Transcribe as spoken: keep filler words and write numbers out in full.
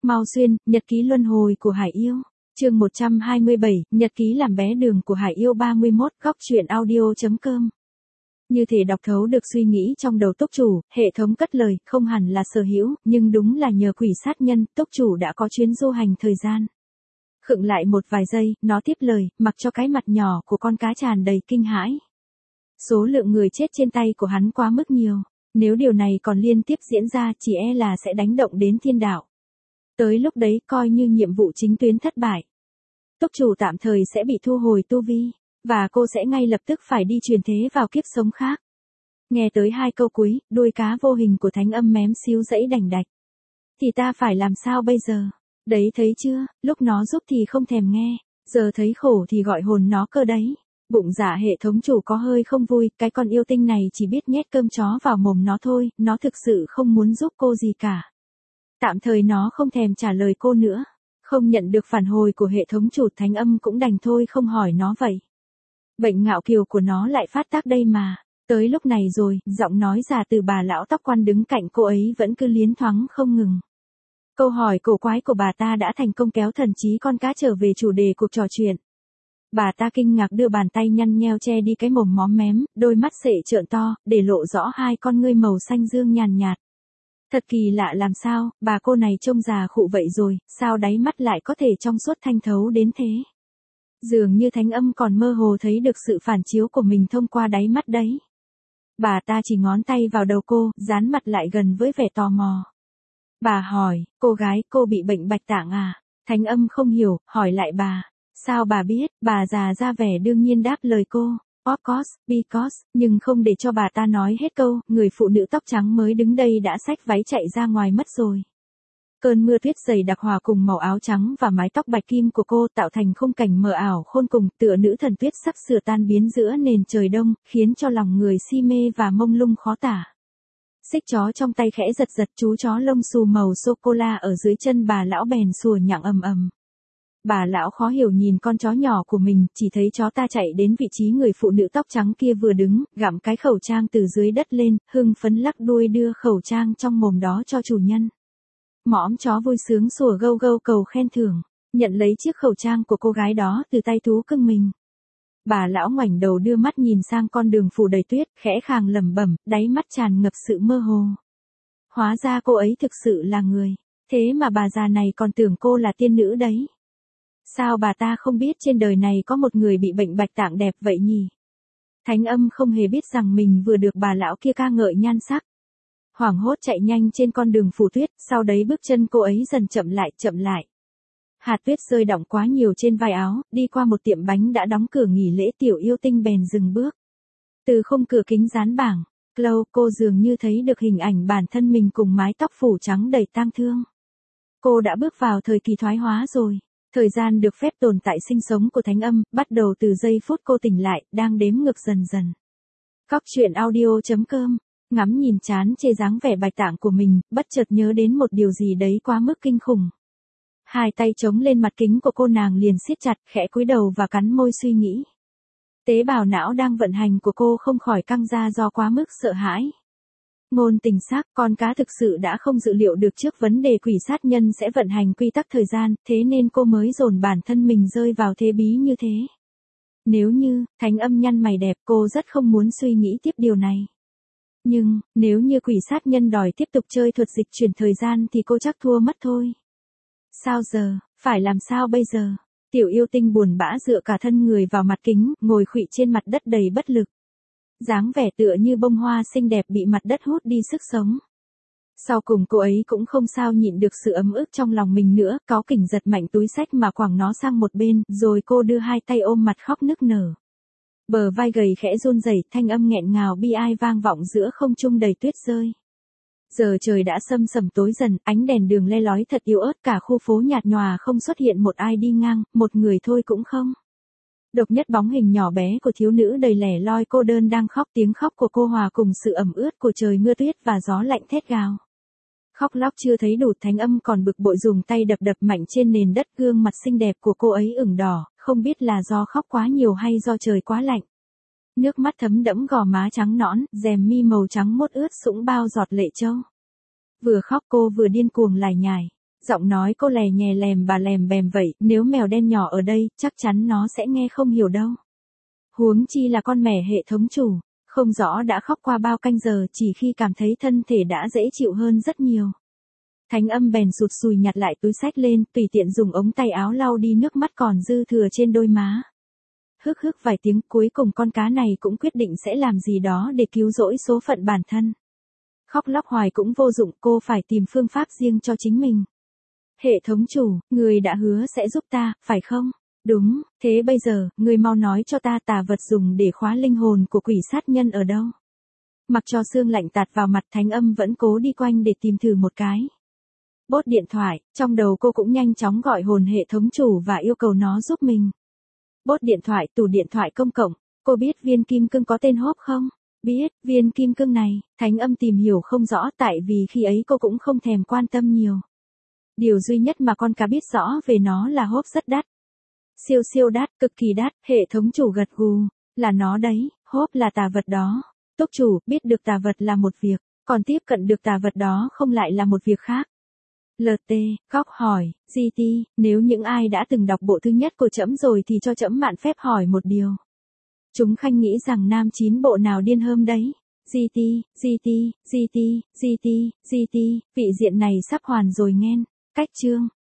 Mao Xuyên, Nhật ký luân hồi của Hải Yêu. Chương một trăm hai mươi bảy, Nhật ký làm bé đường của Hải Yêu ba mươi mốt, góc truyện audio.com. Như thể đọc thấu được suy nghĩ trong đầu túc chủ, hệ thống cất lời, không hẳn là sở hữu, nhưng đúng là nhờ quỷ sát nhân, túc chủ đã có chuyến du hành thời gian. Khựng lại một vài giây, nó tiếp lời, mặc cho cái mặt nhỏ của con cá tràn đầy kinh hãi. Số lượng người chết trên tay của hắn quá mức nhiều, nếu điều này còn liên tiếp diễn ra chỉ e là sẽ đánh động đến thiên đạo. Tới lúc đấy coi như nhiệm vụ chính tuyến thất bại. Túc chủ tạm thời sẽ bị thu hồi tu vi, và cô sẽ ngay lập tức phải đi truyền thế vào kiếp sống khác. Nghe tới hai câu cuối, đuôi cá vô hình của thánh âm mém xíu dãy đành đạch. Thì ta phải làm sao bây giờ? Đấy thấy chưa, lúc nó giúp thì không thèm nghe, giờ thấy khổ thì gọi hồn nó cơ đấy. Bụng dạ hệ thống chủ có hơi không vui, cái con yêu tinh này chỉ biết nhét cơm chó vào mồm nó thôi, nó thực sự không muốn giúp cô gì cả. Tạm thời nó không thèm trả lời cô nữa. Không nhận được phản hồi của hệ thống chủ, thánh âm cũng đành thôi không hỏi nó vậy. Bệnh ngạo kiều của nó lại phát tác đây mà. Tới lúc này rồi, giọng nói già từ bà lão tóc quan đứng cạnh cô ấy vẫn cứ liến thoáng không ngừng. Câu hỏi cổ quái của bà ta đã thành công kéo thần trí con cá trở về chủ đề cuộc trò chuyện. Bà ta kinh ngạc đưa bàn tay nhăn nheo che đi cái mồm móm mém, đôi mắt sệ trợn to, để lộ rõ hai con ngươi màu xanh dương nhàn nhạt. Thật kỳ lạ làm sao, bà cô này trông già khụ vậy rồi, sao đáy mắt lại có thể trong suốt thanh thấu đến thế? Dường như thánh âm còn mơ hồ thấy được sự phản chiếu của mình thông qua đáy mắt đấy. Bà ta chỉ ngón tay vào đầu cô, dán mặt lại gần với vẻ tò mò. Bà hỏi, cô gái, cô bị bệnh bạch tạng à? Thánh âm không hiểu, hỏi lại bà. Sao bà biết? Bà già ra vẻ đương nhiên đáp lời cô. Of course, because, nhưng không để cho bà ta nói hết câu, người phụ nữ tóc trắng mới đứng đây đã xách váy chạy ra ngoài mất rồi. Cơn mưa tuyết dày đặc hòa cùng màu áo trắng và mái tóc bạch kim của cô tạo thành khung cảnh mờ ảo khôn cùng, tựa nữ thần tuyết sắp sửa tan biến giữa nền trời đông, khiến cho lòng người si mê và mông lung khó tả. Xích chó trong tay khẽ giật giật, chú chó lông xù màu sô-cô-la ở dưới chân bà lão bèn sủa nhặng ầm ầm. Bà lão khó hiểu nhìn con chó nhỏ của mình, chỉ thấy chó ta chạy đến vị trí người phụ nữ tóc trắng kia vừa đứng, gặm cái khẩu trang từ dưới đất lên, hưng phấn lắc đuôi đưa khẩu trang trong mồm đó cho chủ nhân. Mõm chó vui sướng sủa gâu gâu cầu khen thưởng, nhận lấy chiếc khẩu trang của cô gái đó từ tay thú cưng mình. Bà lão ngoảnh đầu đưa mắt nhìn sang con đường phủ đầy tuyết, khẽ khàng lẩm bẩm, đáy mắt tràn ngập sự mơ hồ. Hóa ra cô ấy thực sự là người, thế mà bà già này còn tưởng cô là tiên nữ đấy. Sao bà ta không biết trên đời này có một người bị bệnh bạch tạng đẹp vậy nhỉ? Thánh âm không hề biết rằng mình vừa được bà lão kia ca ngợi nhan sắc. Hoảng hốt chạy nhanh trên con đường phủ tuyết, sau đấy bước chân cô ấy dần chậm lại, chậm lại. Hạt tuyết rơi đọng quá nhiều trên vai áo, đi qua một tiệm bánh đã đóng cửa nghỉ lễ, tiểu yêu tinh bèn dừng bước. Từ khung cửa kính dán bảng, Chloe, cô dường như thấy được hình ảnh bản thân mình cùng mái tóc phủ trắng đầy tang thương. Cô đã bước vào thời kỳ thoái hóa rồi. Thời gian được phép tồn tại sinh sống của thánh âm, bắt đầu từ giây phút cô tỉnh lại, đang đếm ngược dần dần. Góc truyện audio.com, ngắm nhìn chán chê dáng vẻ bạch tạng của mình, bất chợt nhớ đến một điều gì đấy quá mức kinh khủng. Hai tay chống lên mặt kính của cô, nàng liền siết chặt, khẽ cúi đầu và cắn môi suy nghĩ. Tế bào não đang vận hành của cô không khỏi căng ra do quá mức sợ hãi. Ngôn tình xác, con cá thực sự đã không dự liệu được trước vấn đề quỷ sát nhân sẽ vận hành quy tắc thời gian, thế nên cô mới dồn bản thân mình rơi vào thế bí như thế. Nếu như, thánh âm nhăn mày đẹp, cô rất không muốn suy nghĩ tiếp điều này. Nhưng, nếu như quỷ sát nhân đòi tiếp tục chơi thuật dịch chuyển thời gian thì cô chắc thua mất thôi. Sao giờ, phải làm sao bây giờ? Tiểu yêu tinh buồn bã dựa cả thân người vào mặt kính, ngồi khuỵu trên mặt đất đầy bất lực. Dáng vẻ tựa như bông hoa xinh đẹp bị mặt đất hút đi sức sống. Sau cùng cô ấy cũng không sao nhịn được sự ấm ức trong lòng mình nữa, cáu kỉnh giật mạnh túi xách mà quẳng nó sang một bên, rồi cô đưa hai tay ôm mặt khóc nức nở. Bờ vai gầy khẽ run rẩy, thanh âm nghẹn ngào bi ai vang vọng giữa không trung đầy tuyết rơi. Giờ trời đã sâm sẩm tối dần, ánh đèn đường le lói thật yếu ớt, cả khu phố nhạt nhòa không xuất hiện một ai đi ngang, một người thôi cũng không. Độc nhất bóng hình nhỏ bé của thiếu nữ đầy lẻ loi cô đơn đang khóc, tiếng khóc của cô hòa cùng sự ẩm ướt của trời mưa tuyết và gió lạnh thét gào. Khóc lóc chưa thấy đủ, thánh âm còn bực bội dùng tay đập đập mạnh trên nền đất, gương mặt xinh đẹp của cô ấy ửng đỏ, không biết là do khóc quá nhiều hay do trời quá lạnh. Nước mắt thấm đẫm gò má trắng nõn, rèm mi màu trắng mốt ướt sũng bao giọt lệ trâu. Vừa khóc cô vừa điên cuồng lải nhải. Giọng nói cô lè nhè lèm bà lèm bèm vậy, nếu mèo đen nhỏ ở đây, chắc chắn nó sẽ nghe không hiểu đâu. Huống chi là con mẻ hệ thống chủ, không rõ đã khóc qua bao canh giờ chỉ khi cảm thấy thân thể đã dễ chịu hơn rất nhiều. Thánh Âm bèn sụt sùi nhặt lại túi xách lên, tùy tiện dùng ống tay áo lau đi nước mắt còn dư thừa trên đôi má. Hức hức vài tiếng, cuối cùng con cá này cũng quyết định sẽ làm gì đó để cứu rỗi số phận bản thân. Khóc lóc hoài cũng vô dụng, cô phải tìm phương pháp riêng cho chính mình. Hệ thống chủ, người đã hứa sẽ giúp ta, phải không? Đúng, thế bây giờ, người mau nói cho ta tà vật dùng để khóa linh hồn của quỷ sát nhân ở đâu. Mặc cho sương lạnh tạt vào mặt, Thánh Âm vẫn cố đi quanh để tìm thử một cái. Bốt điện thoại, trong đầu cô cũng nhanh chóng gọi hồn hệ thống chủ và yêu cầu nó giúp mình. Bốt điện thoại, tủ điện thoại công cộng, cô biết viên kim cương có tên Hốp không? Biết, viên kim cương này, Thánh Âm tìm hiểu không rõ tại vì khi ấy cô cũng không thèm quan tâm nhiều. Điều duy nhất mà con cá biết rõ về nó là Hốp rất đắt. Siêu siêu đắt, cực kỳ đắt, hệ thống chủ gật gù, là nó đấy, Hốp là tà vật đó. Túc chủ, biết được tà vật là một việc, còn tiếp cận được tà vật đó không lại là một việc khác. lờ tê, Cóc hỏi, giê tê, nếu những ai đã từng đọc bộ thứ nhất của trẫm rồi thì cho trẫm mạn phép hỏi một điều. Chúng khanh nghĩ rằng nam chín bộ nào điên hơn đấy? giê tê, giê tê, giê tê, giê tê, giê tê, vị diện này sắp hoàn rồi nghen. Cách chương.